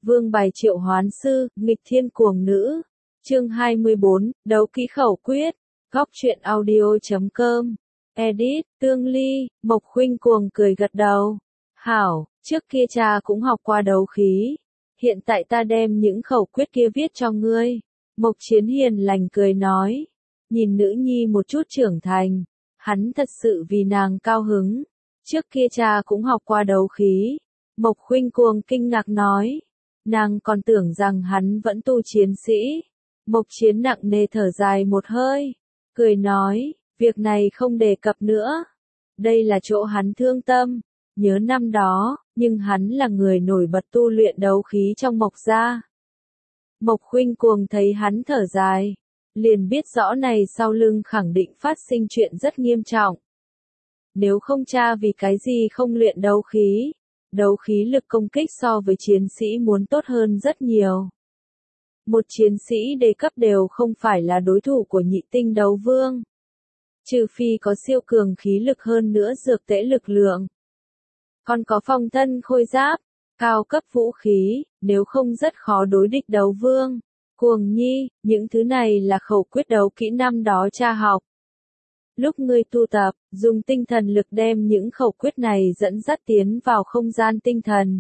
Vương bài triệu hoán sư, nghịch thiên cuồng nữ. Chương 24, đấu kỹ khẩu quyết. Góc truyện audio.com. Edit, Tương Ly. Mộc Khuynh cuồng cười gật đầu. Hảo, trước kia cha cũng học qua đấu khí. Hiện tại ta đem những khẩu quyết kia viết cho ngươi. Mộc Chiến hiền lành cười nói. Nhìn nữ nhi một chút trưởng thành. Hắn thật sự vì nàng cao hứng. Trước kia cha cũng học qua đấu khí. Mộc Khuynh cuồng kinh ngạc nói. Nàng còn tưởng rằng hắn vẫn tu chiến sĩ. Mộc Chiến nặng nề thở dài một hơi. Cười nói, việc này không đề cập nữa. Đây là chỗ hắn thương tâm. Nhớ năm đó, nhưng hắn là người nổi bật tu luyện đấu khí trong Mộc gia. Mộc Khuynh cuồng thấy hắn thở dài. Liền biết rõ này sau lưng khẳng định phát sinh chuyện rất nghiêm trọng. Nếu không cha vì cái gì không luyện đấu khí. Đấu khí lực công kích so với chiến sĩ muốn tốt hơn rất nhiều. Một chiến sĩ đề cấp đều không phải là đối thủ của nhị tinh đấu vương. Trừ phi có siêu cường khí lực hơn nữa dược tễ lực lượng. Còn có phong thân khôi giáp, cao cấp vũ khí, nếu không rất khó đối địch đấu vương. Cuồng nhi, những thứ này là khẩu quyết đấu kỹ năm đó cha học. Lúc ngươi tu tập, dùng tinh thần lực đem những khẩu quyết này dẫn dắt tiến vào không gian tinh thần.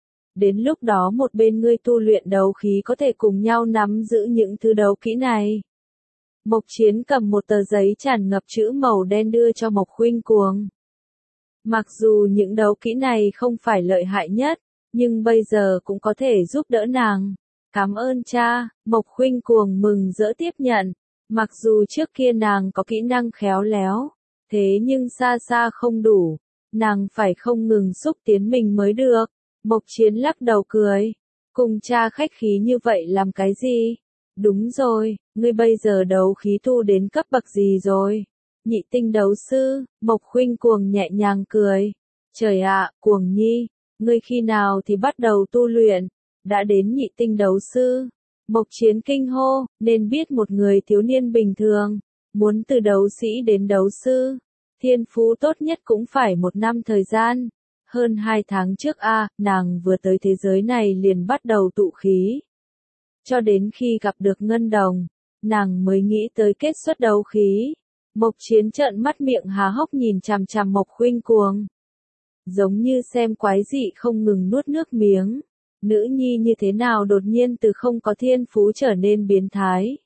Đến lúc đó một bên ngươi tu luyện đấu khí có thể cùng nhau nắm giữ những thứ đấu kỹ này. Mộc Chiến cầm một tờ giấy tràn ngập chữ màu đen đưa cho Mộc Khuynh cuồng. Mặc dù những đấu kỹ này không phải lợi hại nhất, nhưng bây giờ cũng có thể giúp đỡ nàng. Cảm ơn cha, Mộc Khuynh cuồng mừng rỡ tiếp nhận. Mặc dù trước kia nàng có kỹ năng khéo léo, thế nhưng xa xa không đủ, nàng phải không ngừng xúc tiến mình mới được. Mộc Chiến lắc đầu cười, cùng cha khách khí như vậy làm cái gì? Đúng rồi, ngươi bây giờ đấu khí tu đến cấp bậc gì rồi? Nhị tinh đấu sư, Mộc Khuynh cuồng nhẹ nhàng cười. Trời ạ, cuồng nhi, ngươi khi nào thì bắt đầu tu luyện? Đã đến nhị tinh đấu sư. Mộc Chiến kinh hô, nên biết một người thiếu niên bình thường, muốn từ đấu sĩ đến đấu sư, thiên phú tốt nhất cũng phải 1 năm thời gian. Hơn 2 tháng trước nàng vừa tới thế giới này liền bắt đầu tụ khí. Cho đến khi gặp được Ngân Đồng, nàng mới nghĩ tới kết xuất đấu khí. Mộc Chiến trợn mắt miệng há hốc nhìn chằm chằm Mộc Khuynh cuồng. Giống như xem quái dị không ngừng nuốt nước miếng. Nữ nhi như thế nào đột nhiên từ không có thiên phú trở nên biến thái.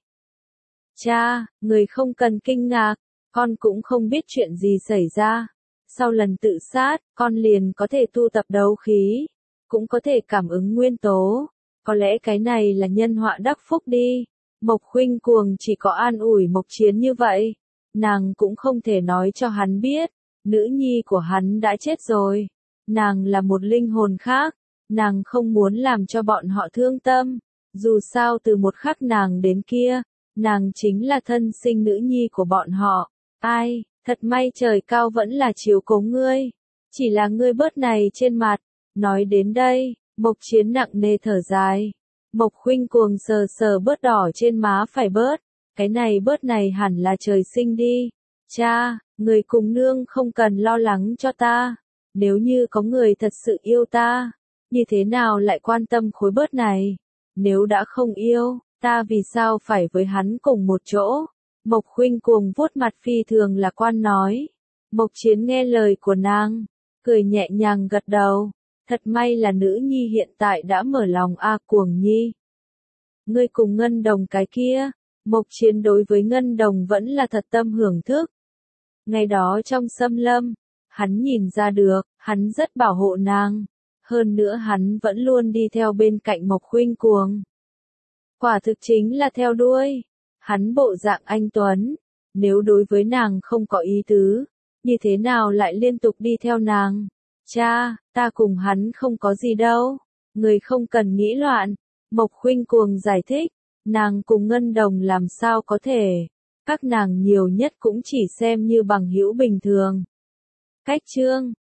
Cha, người không cần kinh ngạc, con cũng không biết chuyện gì xảy ra. Sau lần tự sát, con liền có thể tu tập đấu khí, cũng có thể cảm ứng nguyên tố. Có lẽ cái này là nhân họa đắc phúc đi. Mộc Khuynh cuồng chỉ có an ủi Mộc Chiến như vậy. Nàng cũng không thể nói cho hắn biết, nữ nhi của hắn đã chết rồi. Nàng là một linh hồn khác. Nàng không muốn làm cho bọn họ thương tâm, dù sao từ một khắc nàng đến kia, nàng chính là thân sinh nữ nhi của bọn họ. Ai, thật may trời cao vẫn là chiếu cố ngươi, chỉ là ngươi bớt này trên mặt. Nói đến đây, Mộc Chiến nặng nề thở dài. Mộc Khuynh cuồng sờ sờ bớt đỏ trên má phải bớt, cái này bớt này hẳn là trời sinh đi. Cha, người cùng nương không cần lo lắng cho ta, nếu như có người thật sự yêu ta. Như thế nào lại quan tâm khối bớt này? Nếu đã không yêu, ta vì sao phải với hắn cùng một chỗ? Mộc Khuynh cuồng vuốt mặt phi thường lạc quan nói. Mộc Chiến nghe lời của nàng, cười nhẹ nhàng gật đầu. Thật may là nữ nhi hiện tại đã mở lòng cuồng nhi. Ngươi cùng Ngân Đồng cái kia, Mộc Chiến đối với Ngân Đồng vẫn là thật tâm hưởng thức. Ngày đó trong xâm lâm, hắn nhìn ra được, hắn rất bảo hộ nàng. Hơn nữa hắn vẫn luôn đi theo bên cạnh Mộc Khuynh cuồng. Quả thực chính là theo đuôi. Hắn bộ dạng anh tuấn. Nếu đối với nàng không có ý tứ, như thế nào lại liên tục đi theo nàng? Cha, ta cùng hắn không có gì đâu. Người không cần nghĩ loạn. Mộc Khuynh cuồng giải thích. Nàng cùng Ngân Đồng làm sao có thể. Các nàng nhiều nhất cũng chỉ xem như bằng hữu bình thường. Cách chương